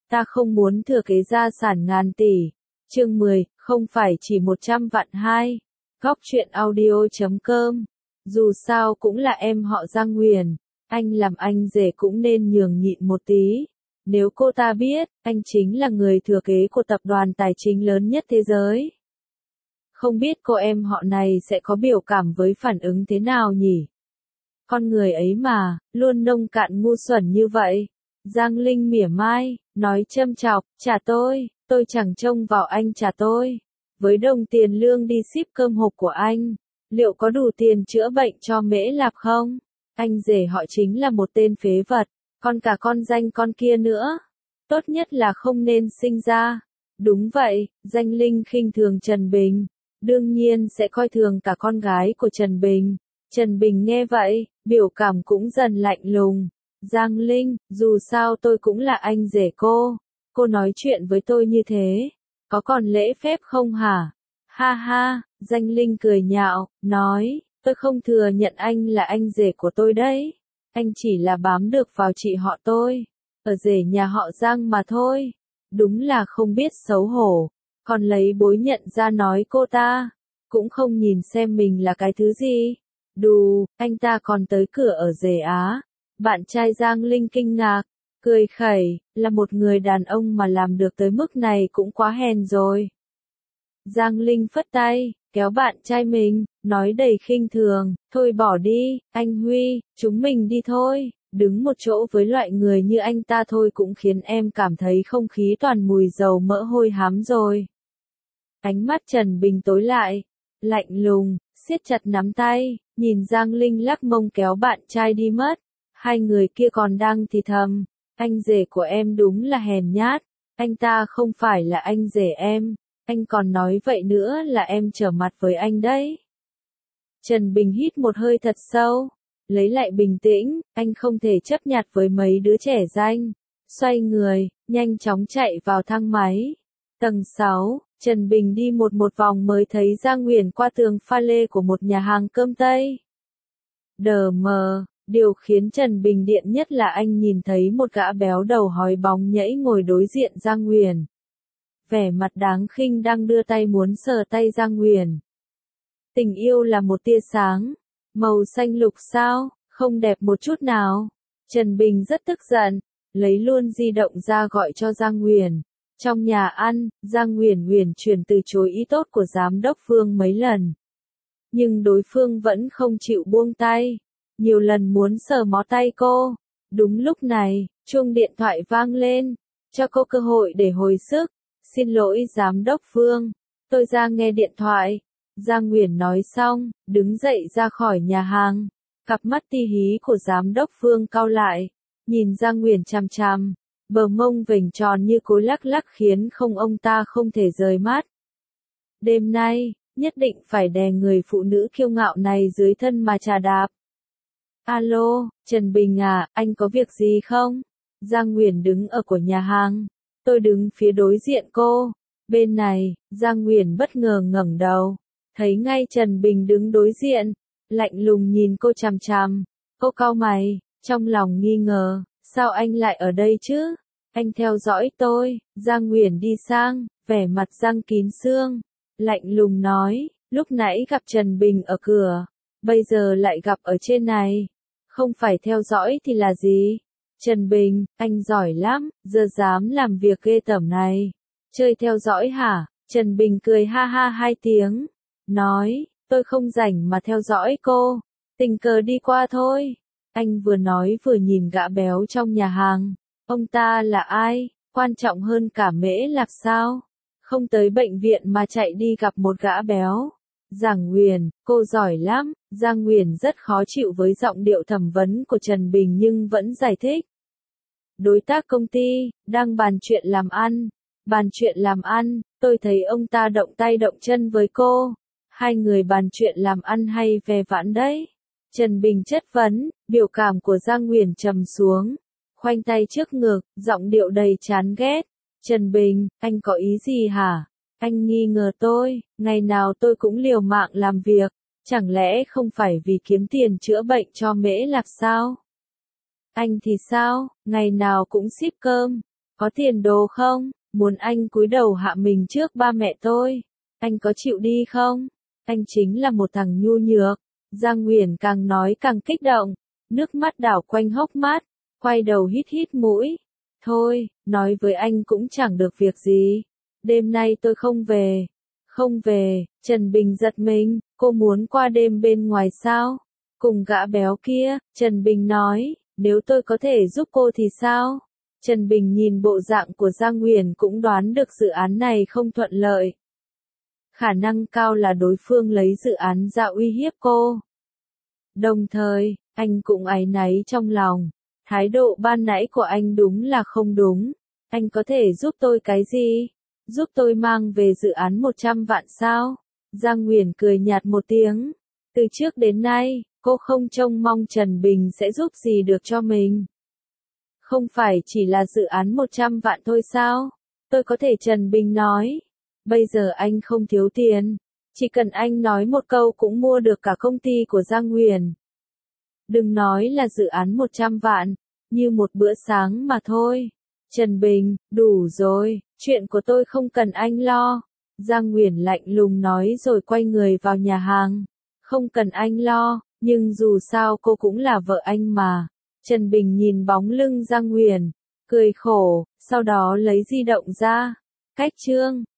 Ta không muốn thừa kế gia sản ngàn tỷ. Chương 10, không phải chỉ 100 vạn hai. Góc truyện audio.com. Dù sao cũng là em họ Giang Nguyền, anh làm anh rể cũng nên nhường nhịn một tí. Nếu cô ta biết, anh chính là người thừa kế của tập đoàn tài chính lớn nhất thế giới. Không biết cô em họ này sẽ có biểu cảm với phản ứng thế nào nhỉ? Con người ấy mà, luôn nông cạn ngu xuẩn như vậy. Giang Linh mỉa mai, nói châm chọc, trả tôi chẳng trông vào anh trả tôi. Với đồng tiền lương đi ship cơm hộp của anh, liệu có đủ tiền chữa bệnh cho Mễ Lạp không? Anh rể họ chính là một tên phế vật, còn cả con danh con kia nữa. Tốt nhất là không nên sinh ra. Đúng vậy, Danh Linh khinh thường Trần Bình. Đương nhiên sẽ coi thường cả con gái của Trần Bình. Trần Bình nghe vậy, biểu cảm cũng dần lạnh lùng. Giang Linh, dù sao tôi cũng là anh rể cô. Cô nói chuyện với tôi như thế, có còn lễ phép không hả? Ha ha, Danh Linh cười nhạo, nói, tôi không thừa nhận anh là anh rể của tôi đấy. Anh chỉ là bám được vào chị họ tôi, ở rể nhà họ Giang mà thôi. Đúng là không biết xấu hổ, còn lấy bối nhận ra nói cô ta, cũng không nhìn xem mình là cái thứ gì. Đù, anh ta còn tới cửa ở rể á. Bạn trai Giang Linh kinh ngạc, cười khẩy, là một người đàn ông mà làm được tới mức này cũng quá hèn rồi. Giang Linh phất tay, kéo bạn trai mình, nói đầy khinh thường, thôi bỏ đi, anh Huy, chúng mình đi thôi. Đứng một chỗ với loại người như anh ta thôi cũng khiến em cảm thấy không khí toàn mùi dầu mỡ hôi hám rồi. Ánh mắt Trần Bình tối lại, lạnh lùng, siết chặt nắm tay, nhìn Giang Linh lắc mông kéo bạn trai đi mất. Hai người kia còn đang thì thầm, anh rể của em đúng là hèn nhát, anh ta không phải là anh rể em, anh còn nói vậy nữa là em trở mặt với anh đấy. Trần Bình hít một hơi thật sâu, lấy lại bình tĩnh, anh không thể chấp nhặt với mấy đứa trẻ danh. Xoay người, nhanh chóng chạy vào thang máy. Tầng 6, Trần Bình đi một vòng mới thấy Giang Nguyền qua tường pha lê của một nhà hàng cơm Tây. Đờ mờ, điều khiến Trần Bình điện nhất là anh nhìn thấy một gã béo đầu hói bóng nhẫy ngồi đối diện Giang Nguyền. Vẻ mặt đáng khinh đang đưa tay muốn sờ tay Giang Nguyền. Tình yêu là một tia sáng, màu xanh lục sao, không đẹp một chút nào. Trần Bình rất tức giận, lấy luôn di động ra gọi cho Giang Nguyền. Trong nhà ăn, Giang Nguyền uyển chuyển từ chối ý tốt của giám đốc Phương mấy lần. Nhưng đối phương vẫn không chịu buông tay, nhiều lần muốn sờ mó tay cô. Đúng lúc này, chuông điện thoại vang lên, cho cô cơ hội để hồi sức. Xin lỗi giám đốc Phương, tôi ra nghe điện thoại. Giang Nguyền nói xong, đứng dậy ra khỏi nhà hàng. Cặp mắt ti hí của giám đốc Phương cau lại, nhìn Giang Nguyền chằm chằm, bờ mông vểnh tròn như cối lắc lắc khiến ông ta không thể rời mắt. Đêm nay, nhất định phải đè người phụ nữ kiêu ngạo này dưới thân mà trà đạp. Alo, Trần Bình à, anh có việc gì không? Giang Nguyền đứng ở của nhà hàng. Tôi đứng phía đối diện cô. Bên này, Giang Nguyền bất ngờ ngẩng đầu, thấy ngay Trần Bình đứng đối diện, lạnh lùng nhìn cô chằm chằm. Cô cau mày, trong lòng nghi ngờ, sao anh lại ở đây chứ? Anh theo dõi tôi. Giang Nguyền đi sang, vẻ mặt răng kín xương, lạnh lùng nói, lúc nãy gặp Trần Bình ở cửa, bây giờ lại gặp ở trên này. Không phải theo dõi thì là gì? Trần Bình, anh giỏi lắm, giờ dám làm việc ghê tởm này. Chơi theo dõi hả? Trần Bình cười ha ha hai tiếng, nói, tôi không rảnh mà theo dõi cô, tình cờ đi qua thôi. Anh vừa nói vừa nhìn gã béo trong nhà hàng. Ông ta là ai? Quan trọng hơn cả Mễ Lạp sao? Không tới bệnh viện mà chạy đi gặp một gã béo. Giang Nguyền, cô giỏi lắm. Giang Nguyền rất khó chịu với giọng điệu thẩm vấn của Trần Bình nhưng vẫn giải thích. Đối tác công ty, đang bàn chuyện làm ăn. Bàn chuyện làm ăn, tôi thấy ông ta động tay động chân với cô. Hai người bàn chuyện làm ăn hay ve vãn đấy? Trần Bình chất vấn, biểu cảm của Giang Nguyền trầm xuống. Khoanh tay trước ngực, giọng điệu đầy chán ghét. Trần Bình, anh có ý gì hả? Anh nghi ngờ tôi, ngày nào tôi cũng liều mạng làm việc. Chẳng lẽ không phải vì kiếm tiền chữa bệnh cho Mễ Lạp sao? Anh thì sao, ngày nào cũng ship cơm. Có tiền đồ không? Muốn anh cúi đầu hạ mình trước ba mẹ tôi. Anh có chịu đi không? Anh chính là một thằng nhu nhược. Giang Nguyền càng nói càng kích động. Nước mắt đảo quanh hốc mắt. Quay đầu hít hít mũi. Thôi, nói với anh cũng chẳng được việc gì. Đêm nay tôi không về. Không về, Trần Bình giật mình. Cô muốn qua đêm bên ngoài sao? Cùng gã béo kia, Trần Bình nói. Nếu tôi có thể giúp cô thì sao? Trần Bình nhìn bộ dạng của Giang Nguyền cũng đoán được dự án này không thuận lợi. Khả năng cao là đối phương lấy dự án ra uy hiếp cô. Đồng thời, anh cũng áy náy trong lòng. Thái độ ban nãy của anh đúng là không đúng. Anh có thể giúp tôi cái gì? Giúp tôi mang về dự án 100 vạn sao? Giang Nguyền cười nhạt một tiếng. Từ trước đến nay, cô không trông mong Trần Bình sẽ giúp gì được cho mình. Không phải chỉ là dự án 100 vạn thôi sao? Tôi có thể, Trần Bình nói. Bây giờ anh không thiếu tiền. Chỉ cần anh nói một câu cũng mua được cả công ty của Giang Nguyền. Đừng nói là dự án 100 vạn, như một bữa sáng mà thôi. Trần Bình, đủ rồi, chuyện của tôi không cần anh lo. Giang Nguyền lạnh lùng nói rồi quay người vào nhà hàng. Không cần anh lo, nhưng dù sao cô cũng là vợ anh mà. Trần Bình nhìn bóng lưng Giang Nguyền, cười khổ, sau đó lấy di động ra. Cách chương